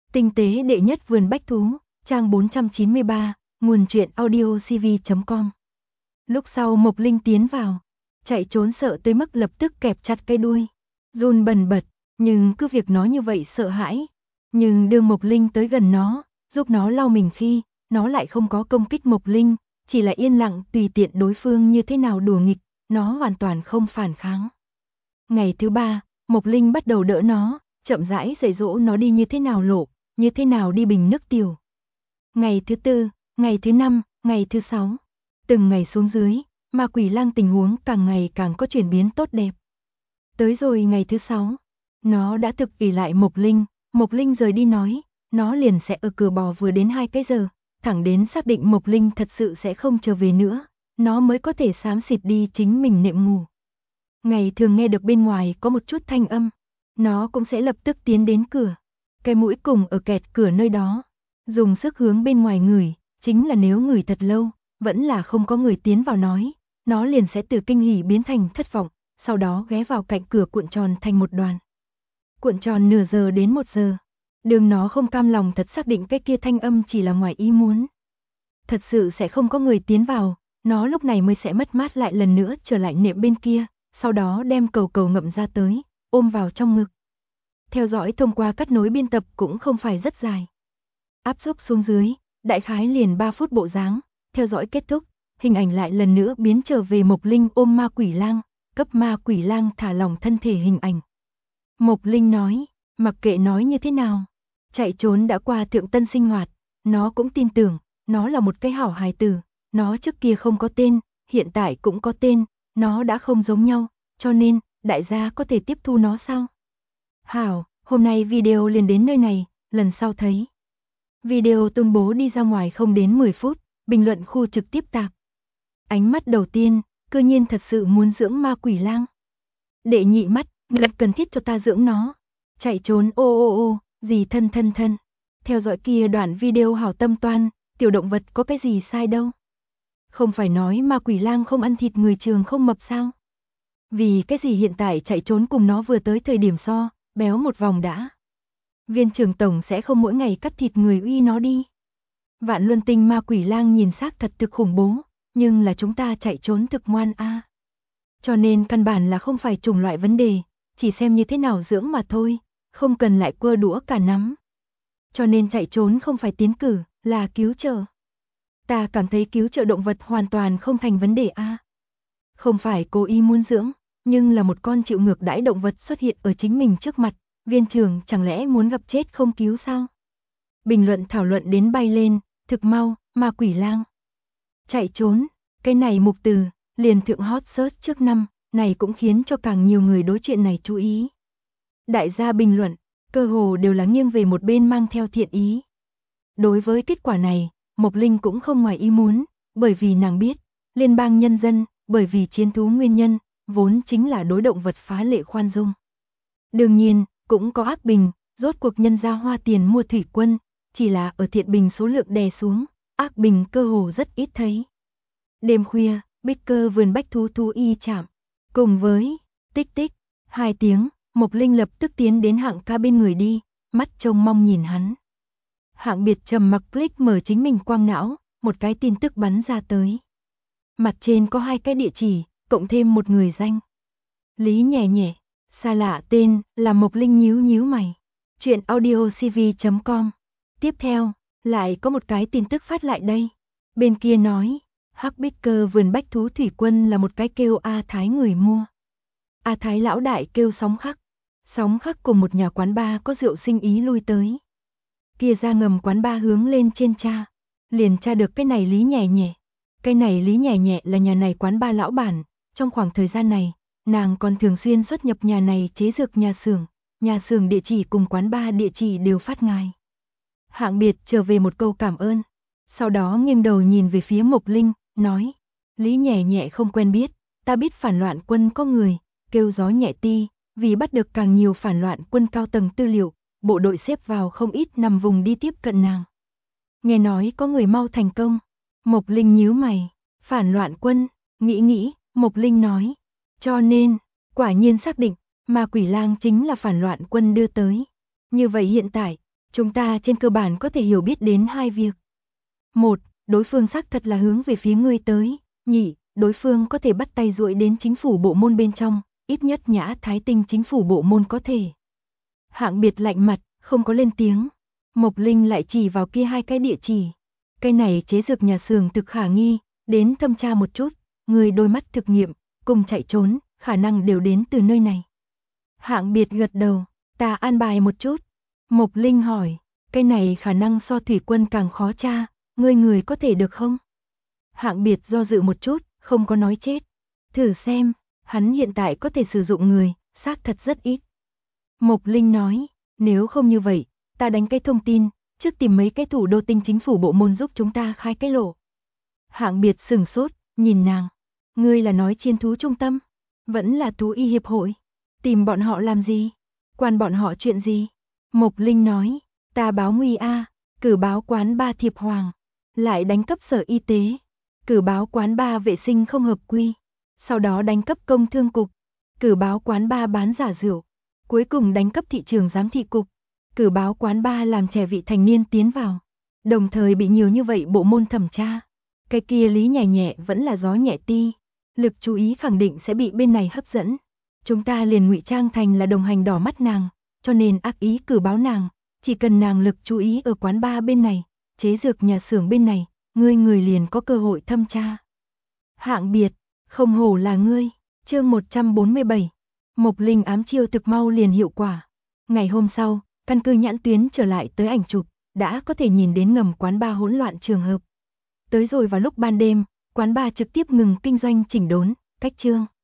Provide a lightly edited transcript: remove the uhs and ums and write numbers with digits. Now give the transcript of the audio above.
Tinh tế đệ nhất vườn bách thú, trang 493, nguồn truyện audiocv.com. Lúc sau Mộc Linh tiến vào, chạy trốn sợ tới mức lập tức kẹp chặt cái đuôi, run bần bật, nhưng cứ việc nói như vậy sợ hãi. Nhưng đương Mộc Linh tới gần nó, giúp nó lau mình khi, nó lại không có công kích Mộc Linh, chỉ là yên lặng tùy tiện đối phương như thế nào đùa nghịch, nó hoàn toàn không phản kháng. Ngày thứ 3, Mộc Linh bắt đầu đỡ nó, chậm rãi dạy dỗ nó đi như thế nào lộ, như thế nào đi bình nước tiểu. Ngày thứ 4, ngày thứ 5, ngày thứ 6, từng ngày xuống dưới, Ma Quỷ Lang tình huống càng ngày càng có chuyển biến tốt đẹp. Tới rồi ngày thứ 6, nó đã thực ỷ lại Mộc Linh rời đi nói, nó liền sẽ ở cửa bò vừa đến 2 cái giờ, thẳng đến xác định Mộc Linh thật sự sẽ không trở về nữa, nó mới có thể xám xịt đi chính mình nệm ngủ. Ngày thường nghe được bên ngoài có một chút thanh âm, nó cũng sẽ lập tức tiến đến cửa, cái mũi cùng ở kẹt cửa nơi đó, dùng sức hướng bên ngoài ngửi, chính là nếu ngửi thật lâu, vẫn là không có người tiến vào nói, nó liền sẽ từ kinh hỉ biến thành thất vọng, sau đó ghé vào cạnh cửa cuộn tròn thành một đoàn. Cuộn tròn nửa giờ đến 1 giờ, đường nó không cam lòng thật xác định cái kia thanh âm chỉ là ngoài ý muốn. Thật sự sẽ không có người tiến vào, nó lúc này mới sẽ mất mát lại lần nữa trở lại nệm bên kia, sau đó đem cầu cầu ngậm ra tới, ôm vào trong ngực. Theo dõi thông qua cắt nối biên tập cũng không phải rất dài. Áp xúc xuống dưới, đại khái liền 3 phút bộ dáng, theo dõi kết thúc, hình ảnh lại lần nữa biến trở về Mộc Linh ôm Ma Quỷ Lang, cấp Ma Quỷ Lang thả lỏng thân thể hình ảnh. Mộc Linh nói, mặc kệ nói như thế nào, chạy trốn đã qua thượng tân sinh hoạt, nó cũng tin tưởng, nó là một cái hảo hài tử, nó trước kia không có tên, hiện tại cũng có tên, nó đã không giống nhau, cho nên, đại gia có thể tiếp thu nó sao? Hảo, hôm nay video liền đến nơi này, lần sau thấy. Video tuyên bố đi ra ngoài không đến 10 phút, bình luận khu trực tiếp tạc. Ánh mắt đầu tiên, cư nhiên thật sự muốn dưỡng Ma Quỷ Lang. Đệ nhị mắt, lập cần thiết cho ta dưỡng nó. Chạy trốn ô, gì thân. Theo dõi kia đoạn video hảo tâm toan, tiểu động vật có cái gì sai đâu. Không phải nói Ma Quỷ Lang không ăn thịt người trường không mập sao? Vì cái gì hiện tại chạy trốn cùng nó vừa tới thời điểm so, béo một vòng đã. Viên trưởng tổng sẽ không mỗi ngày cắt thịt người uy nó đi. Vạn Luân Tinh Ma Quỷ Lang nhìn xác thật thực khủng bố, nhưng là chúng ta chạy trốn thực ngoan a. Cho nên căn bản là không phải chủng loại vấn đề, chỉ xem như thế nào dưỡng mà thôi, không cần lại quơ đũa cả nắm. Cho nên chạy trốn không phải tiến cử, là cứu trợ. Ta cảm thấy cứu trợ động vật hoàn toàn không thành vấn đề a. Không phải cố ý muốn dưỡng, nhưng là một con chịu ngược đãi động vật xuất hiện ở chính mình trước mặt, viên trưởng chẳng lẽ muốn gặp chết không cứu sao? Bình luận thảo luận đến bay lên, thực mau, Ma Quỷ Lang. Chạy trốn, cái này mục từ, liền thượng hot search trước năm, này cũng khiến cho càng nhiều người đối chuyện này chú ý. Đại gia bình luận, cơ hồ đều là nghiêng về một bên mang theo thiện ý. Đối với kết quả này, Mộc Linh cũng không ngoài ý muốn, bởi vì nàng biết, liên bang nhân dân, bởi vì chiến thú nguyên nhân, vốn chính là đối động vật phá lệ khoan dung. Đương nhiên, cũng có ác bình, rốt cuộc nhân ra hoa tiền mua thủy quân, chỉ là ở thiện bình số lượng đè xuống, ác bình cơ hồ rất ít thấy. Đêm khuya, bích cơ vườn bách thú thú y chạm, cùng với tích tích, 2 tiếng, Mộc Linh lập tức tiến đến Hạng ca bên người đi, mắt trông mong nhìn hắn. Hạng biệt trầm mặc click mở chính mình quang não, một cái tin tức bắn ra tới. Mặt trên có 2 cái địa chỉ, cộng thêm một người danh. Lý nhẹ nhẹ, xa lạ tên là Mộc Linh nhíu mày. Chuyện audiocv.com. Tiếp theo, lại có một cái tin tức phát lại đây. Bên kia nói, Hắc Bích Cơ vườn bách thú thủy quân là một cái kêu A Thái người mua. A Thái lão đại kêu Sóng khắc cùng một nhà quán bar có rượu sinh ý lui tới. Kia ra ngầm quán bar hướng lên trên tra, liền tra được cái này Lý nhẹ nhẹ. Cái này Lý nhẹ nhẹ là nhà này quán bar lão bản, trong khoảng thời gian này, nàng còn thường xuyên xuất nhập nhà này chế dược nhà xưởng địa chỉ cùng quán bar địa chỉ đều phát ngài. Hạng biệt trở về một câu cảm ơn, sau đó nghiêng đầu nhìn về phía Mộc Linh, nói, Lý nhẹ nhẹ không quen biết, ta biết phản loạn quân có người, kêu gió nhẹ ti, vì bắt được càng nhiều phản loạn quân cao tầng tư liệu, bộ đội xếp vào không ít nằm vùng đi tiếp cận nàng. Nghe nói có người mau thành công, Mộc Linh nhíu mày, phản loạn quân, nghĩ, Mộc Linh nói, cho nên, quả nhiên xác định, Ma Quỷ Lang chính là phản loạn quân đưa tới. Như vậy hiện tại, Chúng ta trên cơ bản có thể hiểu biết đến hai việc. Một, đối phương xác thật là hướng về phía ngươi tới. Nhị, đối phương có thể bắt tay duỗi đến chính phủ bộ môn bên trong, ít nhất Nhã Thái Tinh chính phủ bộ môn có thể. Hạng Biệt lạnh mặt, không có lên tiếng. Mộc Linh lại chỉ vào kia hai cái địa chỉ. Cái này chế dược nhà xưởng thực khả nghi, đến thâm tra một chút, người đôi mắt thực nghiệm, cùng chạy trốn, khả năng đều đến từ nơi này. Hạng Biệt gật đầu, ta an bài một chút. Mộc Linh hỏi, cái này khả năng so thủy quân càng khó tra, người có thể được không? Hạng Biệt do dự một chút, không có nói chết. Thử xem, hắn hiện tại có thể sử dụng người, xác thật rất ít. Mộc Linh nói, nếu không như vậy, ta đánh cái thông tin, trước tìm mấy cái thủ đô tinh chính phủ bộ môn giúp chúng ta khai cái lộ. Hạng Biệt sửng sốt, nhìn nàng. Ngươi là nói chiên thú trung tâm? Vẫn là thú y hiệp hội? Tìm bọn họ làm gì? Quan bọn họ chuyện gì? Mộc Linh nói, ta báo nguy a, cử báo quán ba thiệp hoàng, lại đánh cấp sở y tế, cử báo quán ba vệ sinh không hợp quy, sau đó đánh cấp công thương cục, cử báo quán ba bán giả rượu, cuối cùng đánh cấp thị trường giám thị cục, cử báo quán ba làm trẻ vị thành niên tiến vào, đồng thời bị nhiều như vậy bộ môn thẩm tra. Cái kia Lý Nhẹ Nhẹ vẫn là gió nhẹ ti, lực chú ý khẳng định sẽ bị bên này hấp dẫn. Chúng ta liền ngụy trang thành là đồng hành đỏ mắt nàng, cho nên ác ý cử báo nàng, chỉ cần nàng lực chú ý ở quán ba bên này, chế dược nhà xưởng bên này, người liền có cơ hội thâm tra. Hạng Biệt, không hổ là ngươi. Chương 147. Mộc Linh ám chiêu thực mau liền hiệu quả. Ngày hôm sau, căn cứ nhãn tuyến trở lại tới ảnh chụp, đã có thể nhìn đến ngầm quán ba hỗn loạn trường hợp. Tới rồi vào lúc ban đêm, quán ba trực tiếp ngừng kinh doanh chỉnh đốn, cách trương.